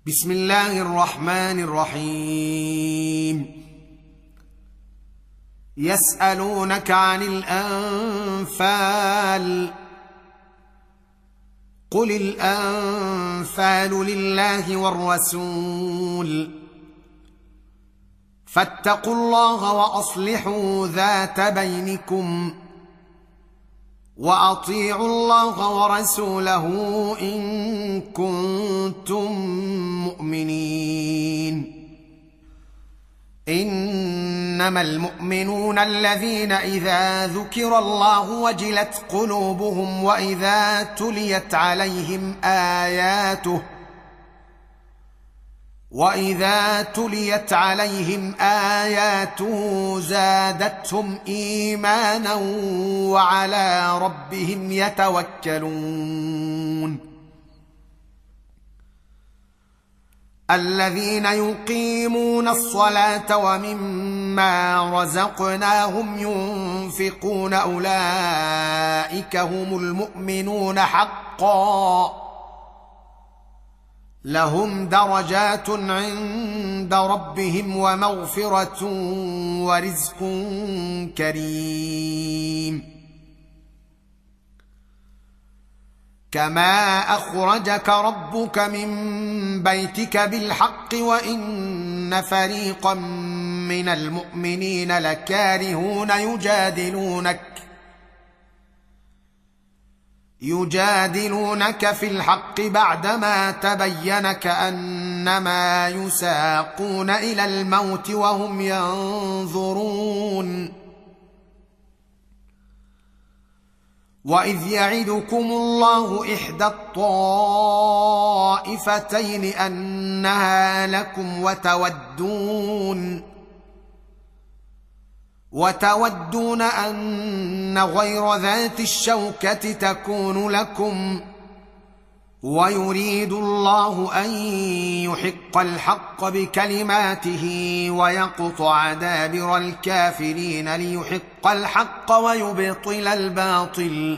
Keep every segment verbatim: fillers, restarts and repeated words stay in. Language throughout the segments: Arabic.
بسم الله الرحمن الرحيم. يسألونك عن الأنفال قل الأنفال لله والرسول فاتقوا الله وأصلحوا ذات بينكم وأطيعوا الله ورسوله إن كنتم مؤمنين. إنما المؤمنون الذين إذا ذكر الله وجلت قلوبهم وإذا تليت عليهم آياته وإذا تليت عليهم آياته زادتهم إيمانا وعلى ربهم يتوكلون. الذين يقيمون الصلاة ومما رزقناهم ينفقون أولئك هم المؤمنون حقا لهم درجات عند ربهم ومغفرة ورزق كريم. كما أخرجك ربك من بيتك بالحق وإن فريقا من المؤمنين لكارهون يجادلونك يجادلونك في الحق بعدما تبين كأنما يساقون إلى الموت وهم ينظرون. وإذ يعدكم الله إحدى الطائفتين أنها لكم وتودون وتودون أن غير ذات الشوكة تكون لكم ويريد الله أن يحق الحق بكلماته ويقطع دابر الكافرين ليحق الحق ويبطل الباطل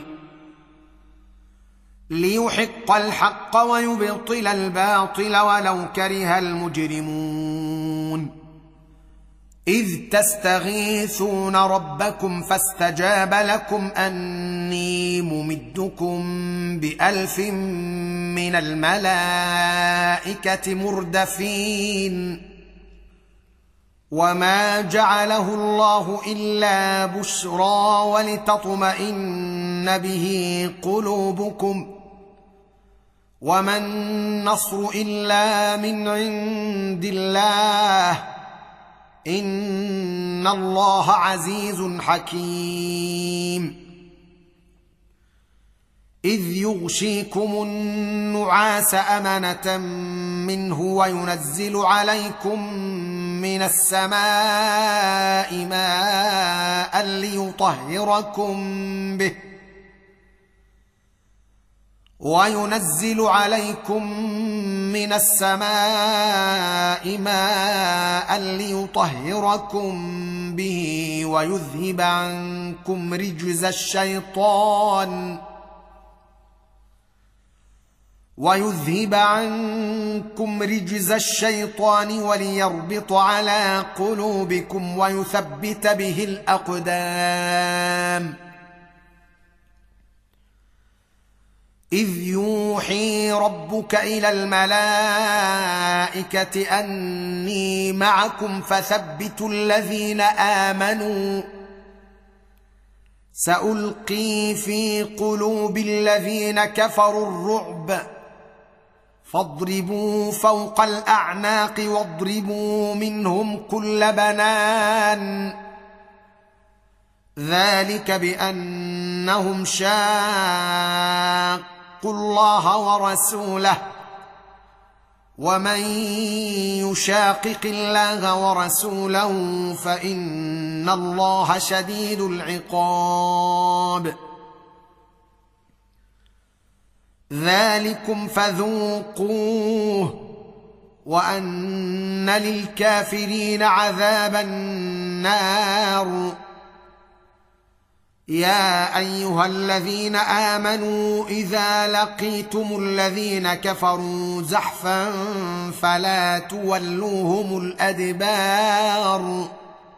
ليحق الحق ويبطل الباطل ولو كره المجرمون. إذ تستغيثون ربكم فاستجاب لكم أني ممدكم بألف من الملائكة مردفين. وما جعله الله إلا بشرى ولتطمئن به قلوبكم وما النصر إلا من عند الله إن الله عزيز حكيم. إذ يغشيكم النعاس أمنة منه وينزل عليكم من السماء ماء ليطهركم به وينزل عليكم من السماء ماء ليطهركم به ويذهب عنكم رجز الشيطان ويذهب عنكم رجز الشيطان وليربط على قلوبكم ويثبت به الأقدام. إذ يوحي ربك إلى الملائكة أني معكم فثبتوا الذين آمنوا سألقي في قلوب الذين كفروا الرعب فاضربوا فوق الأعناق واضربوا منهم كل بنان ذلك بأنهم شاقوا الله ورسوله ومن يشاقق الله ورسوله فإن الله شديد العقاب. ذلكم فذوقوه وأن للكافرين عذاب النار. يا ايها الذين امنوا اذا لقيتم الذين كفروا زحفا فلا تولوهم الادبار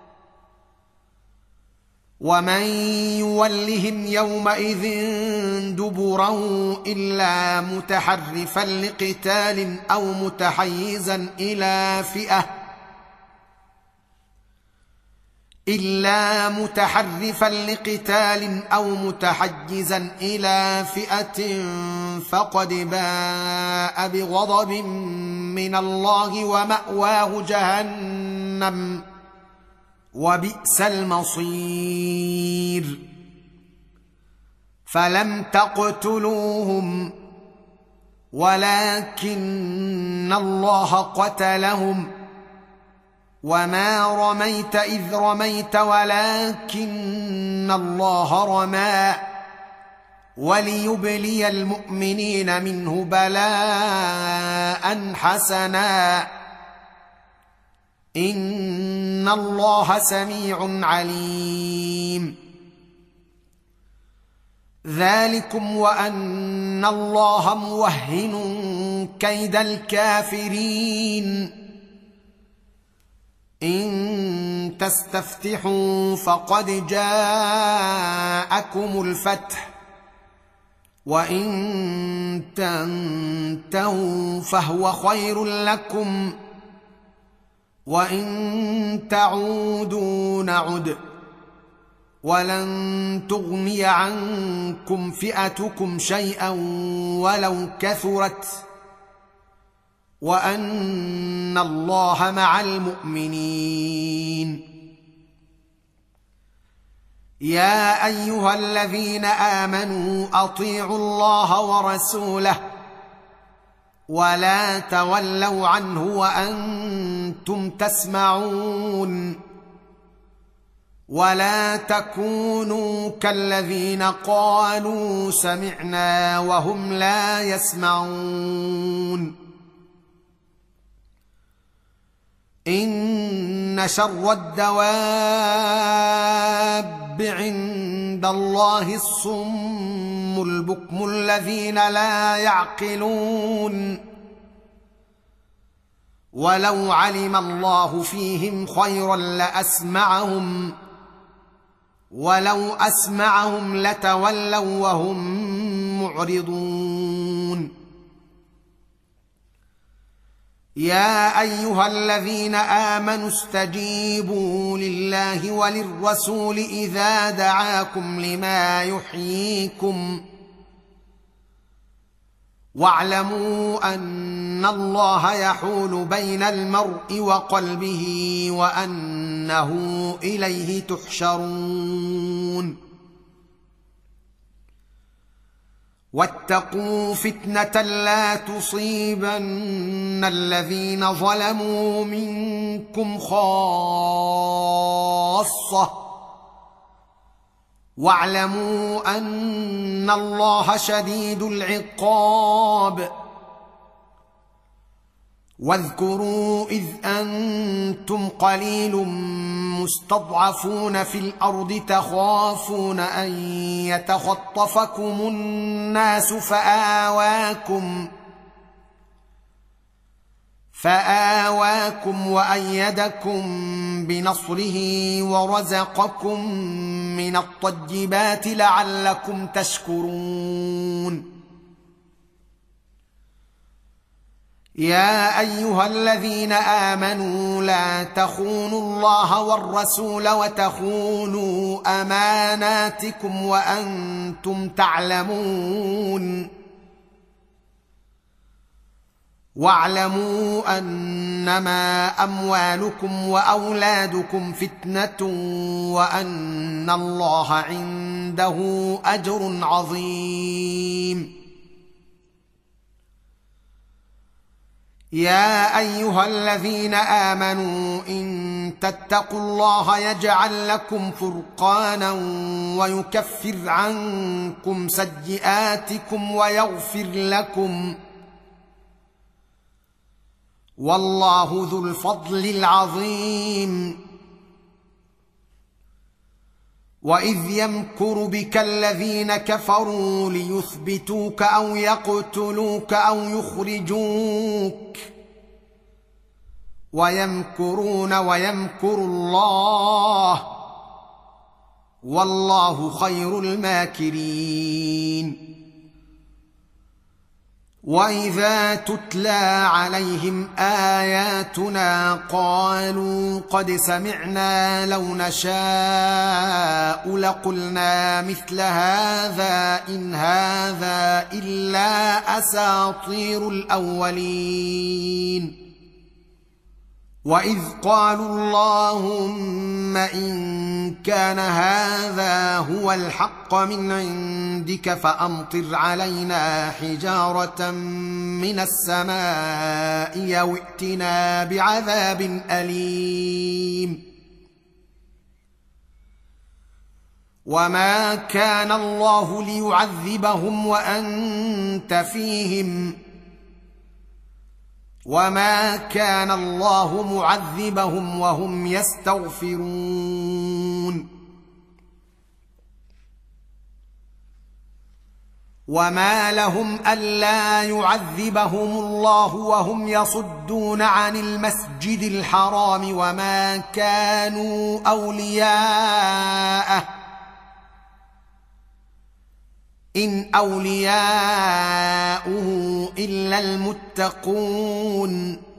ومن يولهم يومئذ دبره الا متحرفا لقتال او متحيزا الى فئه إلا متحرفا لقتال أو متحجزا إلى فئة فقد باء بغضب من الله ومأواه جهنم وبئس المصير فلم تقتلوهم ولكن الله قتلهم وما رميت إذ رميت ولكن الله رمى وليبلي المؤمنين منه بلاء حسنا إن الله سميع عليم ذلكم وأن الله موهن كيد الكافرين إن تستفتحوا فقد جاءكم الفتح وإن تنتهوا فهو خير لكم وإن تعودوا نعد ولن تغني عنكم فئتكم شيئا ولو كثرت وأن الله مع المؤمنين يا أيها الذين آمنوا أطيعوا الله ورسوله ولا تولوا عنه وأنتم تسمعون ولا تكونوا كالذين قالوا سمعنا وهم لا يسمعون إن شر الدواب عند الله الصم البكم الذين لا يعقلون ولو علم الله فيهم خيرا لأسمعهم ولو أسمعهم لتولوا وهم معرضون يا أيها الذين آمنوا استجيبوا لله وللرسول إذا دعاكم لما يحييكم واعلموا أن الله يحول بين المرء وقلبه وأنه إليه تحشرون واتقوا فتنة لا تصيبن الذين ظلموا منكم خاصة واعلموا أن الله شديد العقاب واذكروا إذ أنتم قليل مستضعفون في الأرض تخافون أن يتخطفكم الناس فآواكم فآواكم وأيدكم بنصره ورزقكم من الطيبات لعلكم تشكرون يا أيها الذين آمنوا لا تخونوا الله والرسول وتخونوا أماناتكم وأنتم تعلمون واعلموا أنما أموالكم وأولادكم فتنة وأن الله عنده أجر عظيم يا أيها الذين آمنوا إن تتقوا الله يجعل لكم فرقانا ويكفر عنكم سيئاتكم ويغفر لكم والله ذو الفضل العظيم واذ يمكر بك الذين كفروا ليثبتوك او يقتلوك او يخرجوك ويمكرون ويمكر الله والله خير الماكرين. واذا تتلى عليهم اياتنا قالوا قد سمعنا لو نشاء لقلنا مثل هذا ان هذا الا اساطير الاولين. واذ قالوا اللهم ان كان هذا هو الحق من عندك فامطر علينا حجاره من السماء او ائتنا بعذاب اليم. وما كان الله ليعذبهم وانت فيهم وما كان الله معذبهم وهم يستغفرون. وما لهم الا يعذبهم الله وهم يصدون عن المسجد الحرام وما كانوا اولياءه إن أولياؤه إلا المتقون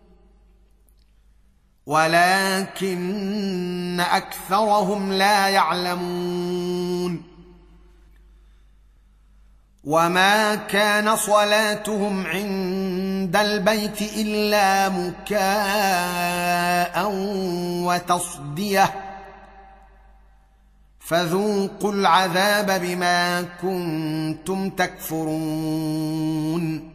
ولكن أكثرهم لا يعلمون. وما كان صلاتهم عند البيت إلا مكاء وتصدية فذوقوا العذاب بما كنتم تكفرون.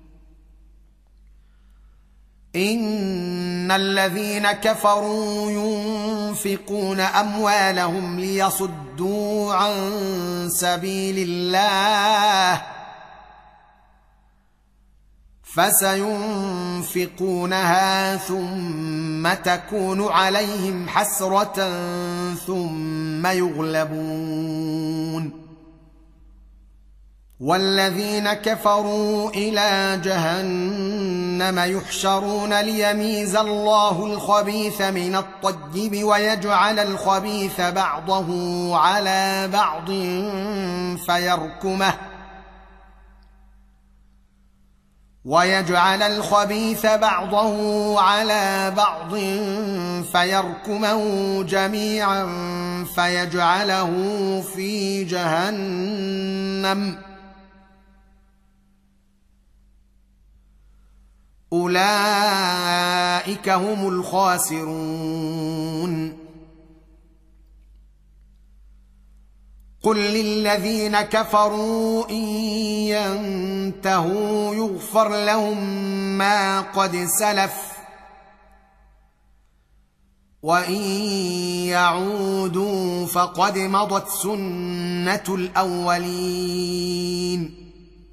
إن الذين كفروا ينفقون أموالهم ليصدوا عن سبيل الله فسينفقونها ثم تكون عليهم حسرة ثم يغلبون. والذين كفروا إلى جهنم يحشرون ليميز الله الخبيث من الطيب ويجعل الخبيث بعضه على بعض فيركمه ويجعل الخبيث بعضه على بعض فيركمه جميعا فيجعله في جهنم أولئك هم الخاسرون. قل للذين كفروا إن ينتهوا يغفر لهم ما قد سلف وإن يعودوا فقد مضت سنة الأولين.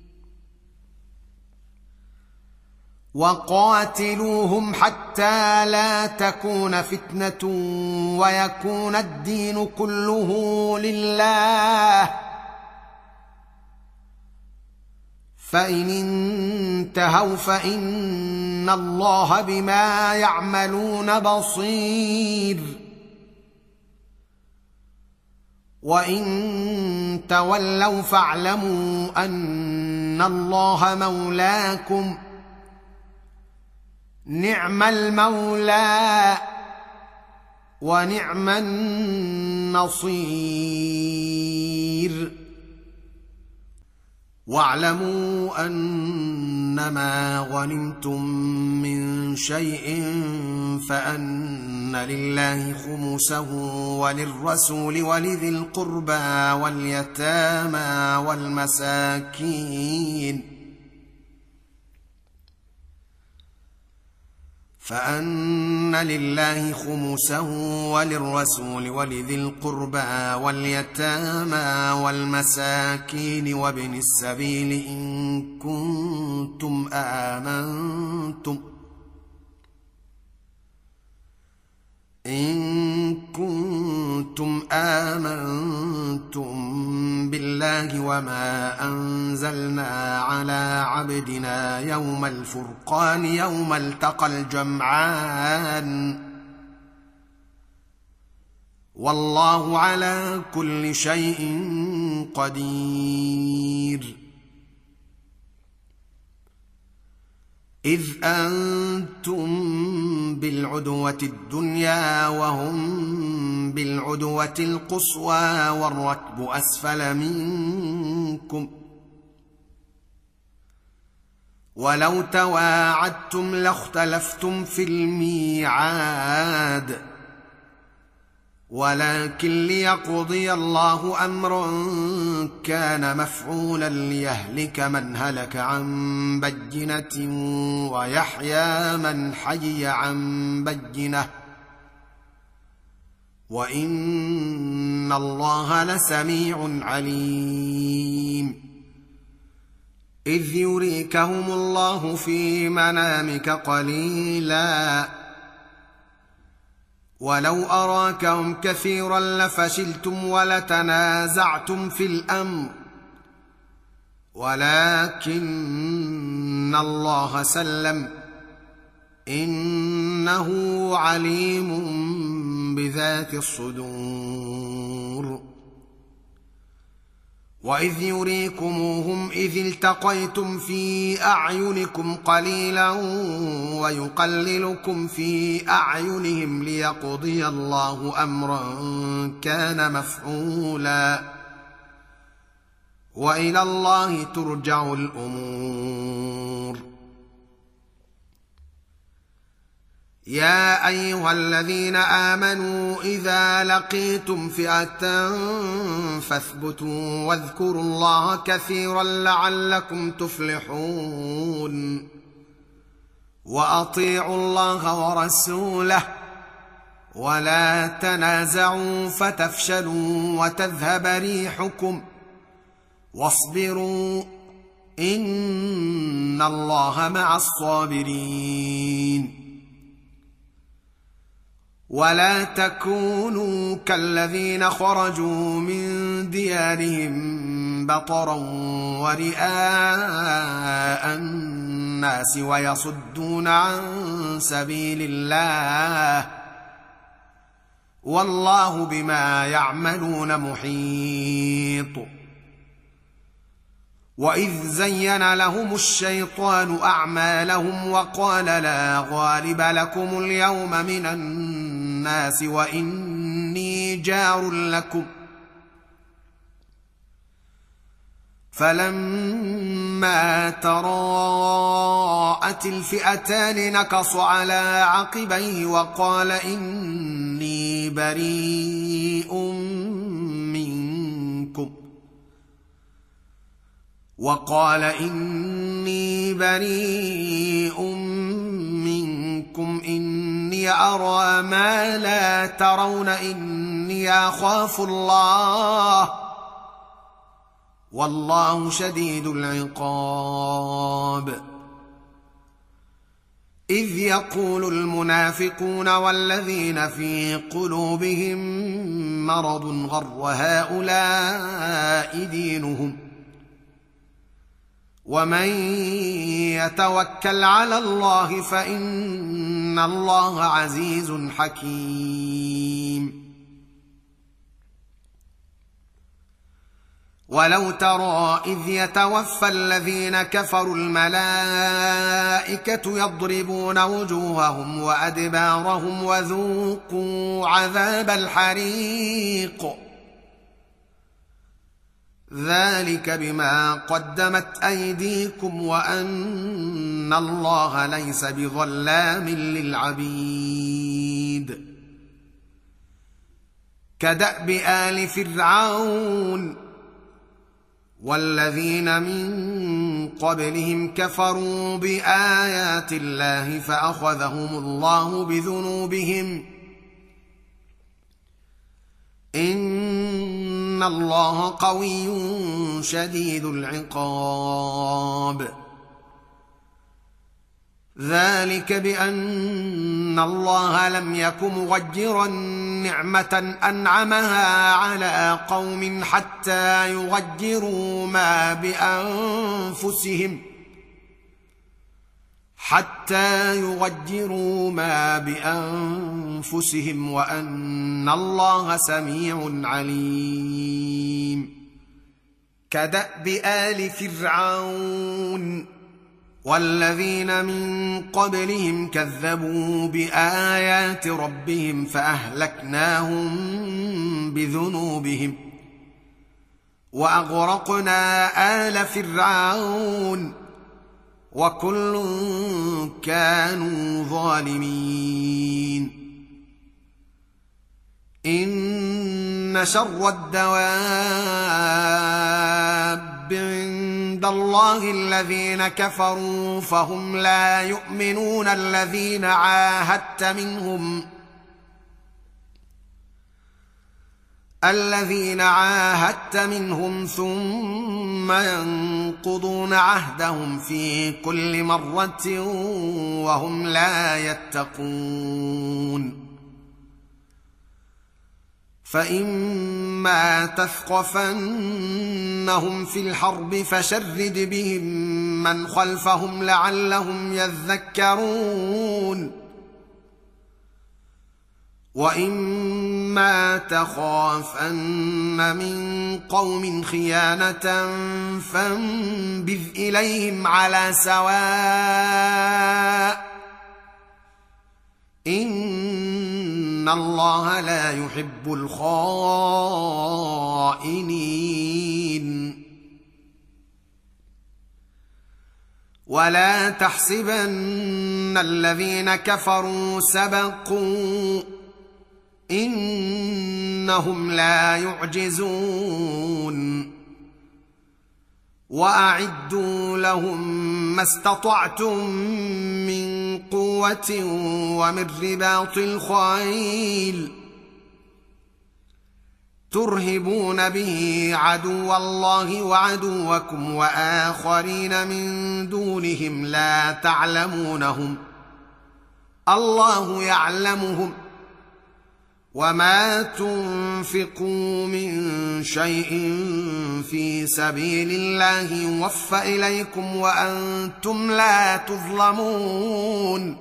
وقاتلوهم حتى لا تكون فتنة ويكون الدين كله لله فإن انتهوا فإن الله بما يعملون بصير وإن تولوا فاعلموا أن الله مولاكم نعم المولى ونعم النصير. واعلموا أنما غنمتم من شيء فأن لله خمسه وللرسول ولذي القربى واليتامى والمساكين فأن لله خمسه وللرسول ولذي القربى واليتامى والمساكين وابن السبيل إن كنتم آمنتم إن كنتم آمنتم بالله وما أنزلنا على عبدنا يوم الفرقان يوم التقى الجمعان والله على كل شيء قدير. إذ أنتم بالعدوة الدنيا وهم بالعدوة القصوى والركب أسفل منكم ولو تواعدتم لاختلفتم في الميعاد ولكن ليقضي الله أمرا كان مفعولا ليهلك من هلك عن بينة ويحيى من حي عن بينة وإن الله لسميع عليم. إذ يريكهم الله في منامك قليلا ولو أراكهم كثيرا لفشلتم ولتنازعتم في الأمر ولكن الله سلم إنه عليم بذات الصدور. وإذ يريكموهم إذ التقيتم في أعينكم قليلا ويقللكم في أعينهم ليقضي الله أمرا كان مفعولا وإلى الله ترجع الأمور. يا أيها الذين آمنوا إذا لقيتم فئة فاثبتوا واذكروا الله كثيرا لعلكم تفلحون. وأطيعوا الله ورسوله ولا تنازعوا فتفشلوا وتذهب ريحكم واصبروا إن الله مع الصابرين. ولا تكونوا كالذين خرجوا من ديارهم بطرا ورئاء الناس ويصدون عن سبيل الله والله بما يعملون محيط. وإذ زين لهم الشيطان أعمالهم وقال لا غالب لكم اليوم من الناس وإني جار لكم فلما تراءت الفئتان نكص على عقبيه وقال إني بريء منكم وقال إني بريء منكم إني أرى ما لا ترون إني أخاف الله والله شديد العقاب. إذ يقول المنافقون والذين في قلوبهم مرض غر هؤلاء دينهم ومن يتوكل على الله فإن الله عزيز حكيم. ولو ترى إذ يتوفى الذين كفروا الملائكة يضربون وجوههم وأدبارهم وذوقوا عذاب الحريق ذلك بما قدمت أيديكم وأن الله ليس بظلام للعبيد. كدأب آل فرعون والذين من قبلهم كفروا بآيات الله فأخذهم الله بذنوبهم إن الله قوي شديد العقاب. ذلك بأن الله لم يك مغيرا نعمة أنعمها على قوم حتى يغيروا ما بأنفسهم حتى يغيروا ما بأنفسهم وأن الله سميع عليم. كدأب آل فرعون والذين من قبلهم كذبوا بآيات ربهم فأهلكناهم بذنوبهم وأغرقنا آل فرعون وكل كانوا ظالمين. إن شر الدواب عند الله الذين كفروا فهم لا يؤمنون الذين عاهدت منهم الذين عاهدت منهم ثم ينقضون عهدهم في كل مرة وهم لا يتقون. فإما تثقفنهم في الحرب فشرد بهم من خلفهم لعلهم يذكرون. وإما تخافن من قوم خيانة فانبذ إليهم على سواء إن الله لا يحب الخائنين. ولا تحسبن الذين كفروا سبقوا إنهم لا يعجزون. وأعدوا لهم ما استطعتم من قوة ومن رباط الخيل ترهبون به عدو الله وعدوكم وآخرين من دونهم لا تعلمونهم الله يعلمهم. وما تنفقوا من شيء في سبيل الله يوفى إليكم وأنتم لا تظلمون.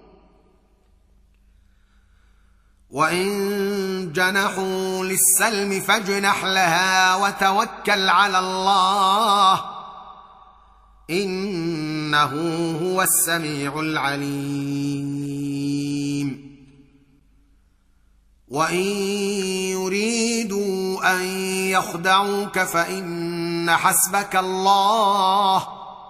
وإن جنحوا للسلم فاجنح لها وتوكل على الله إنه هو السميع العليم. وإن يريدوا أن يخدعوك فإن حسبك الله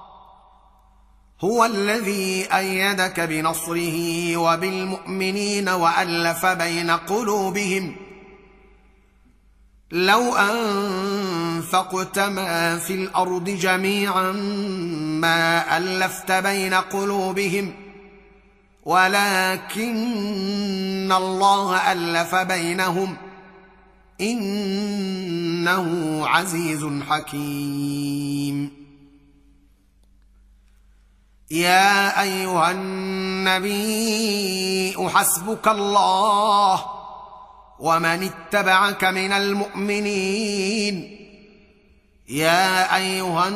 هو الذي أيدك بنصره وبالمؤمنين وألف بين قلوبهم لو أنفقت ما في الأرض جميعا ما ألفت بين قلوبهم ولكن الله ألف بينهم إنه عزيز حكيم. يا أيها النبي حسبك الله ومن اتبعك من المؤمنين. يا أيها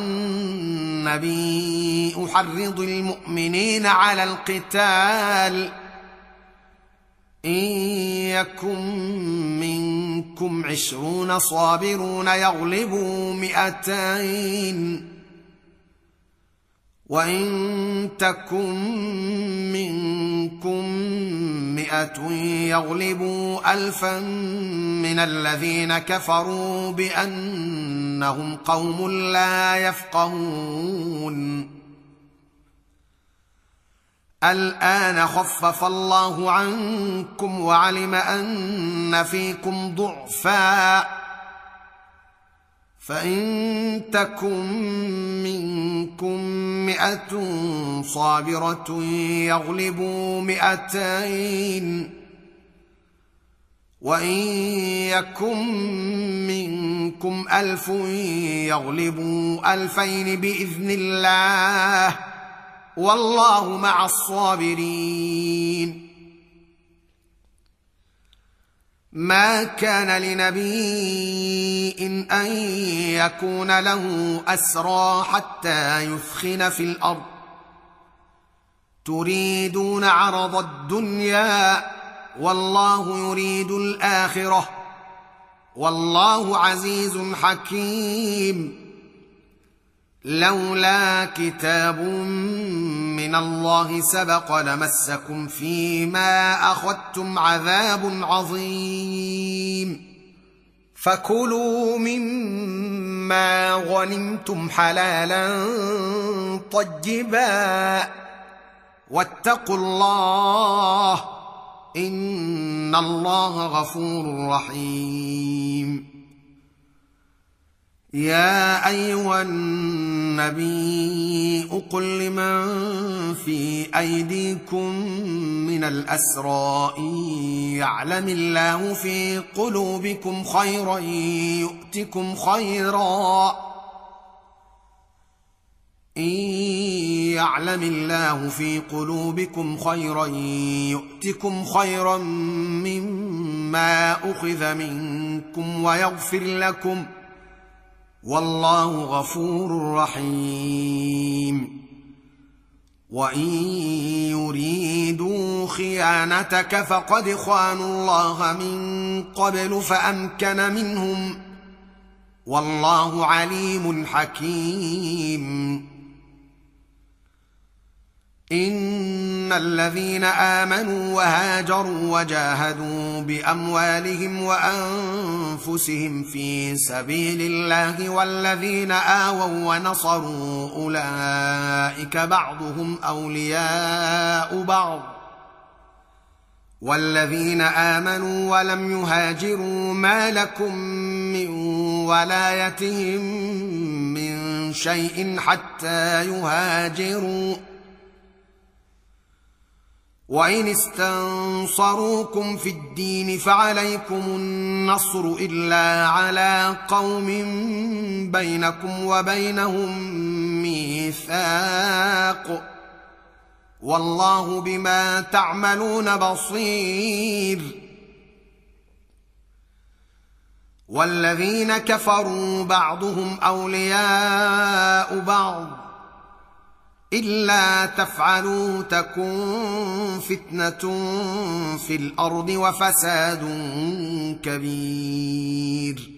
النبي أحرض المؤمنين على القتال إن يكن منكم عشرون صابرون يغلبوا مئتين وإن تكن منكم مئة يغلبوا ألفا من الذين كفروا بأنهم قوم لا يفقهون. الآن خفف الله عنكم وعلم أن فيكم ضعفا فإن تكن منكم مئة صابرة يغلبوا مئتين وإن يكن منكم ألف يغلبوا ألفين بإذن الله والله مع الصابرين. ما كان لنبي ان يكون له اسرى حتى يثخن في الارض تريدون عرض الدنيا والله يريد الاخره والله عزيز حكيم. لولا كتاب من الله سبق لمسكم فيما اخذتم عذاب عظيم. فكلوا مما غنمتم حلالا طيبا واتقوا الله ان الله غفور رحيم. يا ايها النبي قل لمن في ايديكم من الاسرى إن يعلم الله في قلوبكم خيرا يؤتكم خيرا إن يعلم الله في قلوبكم خيرا يؤتكم خيرا مما أخذ منكم ويغفر لكم والله غفور رحيم. وإن يريدوا خيانتك فقد خانوا الله من قبل فأمكن منهم والله عليم حكيم. إن الذين آمنوا وهاجروا وجاهدوا بأموالهم وأنفسهم في سبيل الله والذين آووا ونصروا أولئك بعضهم أولياء بعض والذين آمنوا ولم يهاجروا ما لكم من ولايتهم من شيء حتى يهاجروا وإن استنصروكم في الدين فعليكم النصر إلا على قوم بينكم وبينهم ميثاق والله بما تعملون بصير. والذين كفروا بعضهم أولياء بعض إلا تفعلوا تكن فتنة في الأرض وفساد كبير.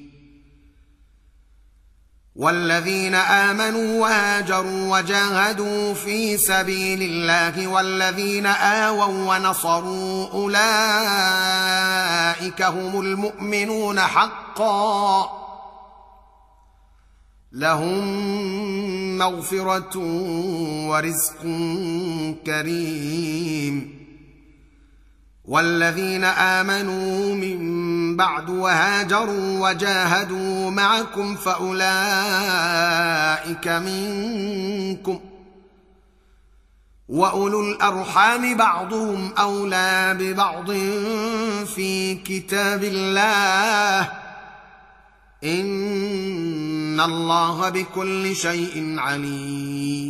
والذين آمنوا وهاجروا وجاهدوا في سبيل الله والذين آووا ونصروا أولئك هم المؤمنون حقا لهم مغفرة ورزق كريم. والذين آمنوا من بعد وهاجروا وجاهدوا معكم فأولئك منكم وأولو الأرحام بعضهم أولى ببعض في كتاب الله إن الله بكل شيء عليم.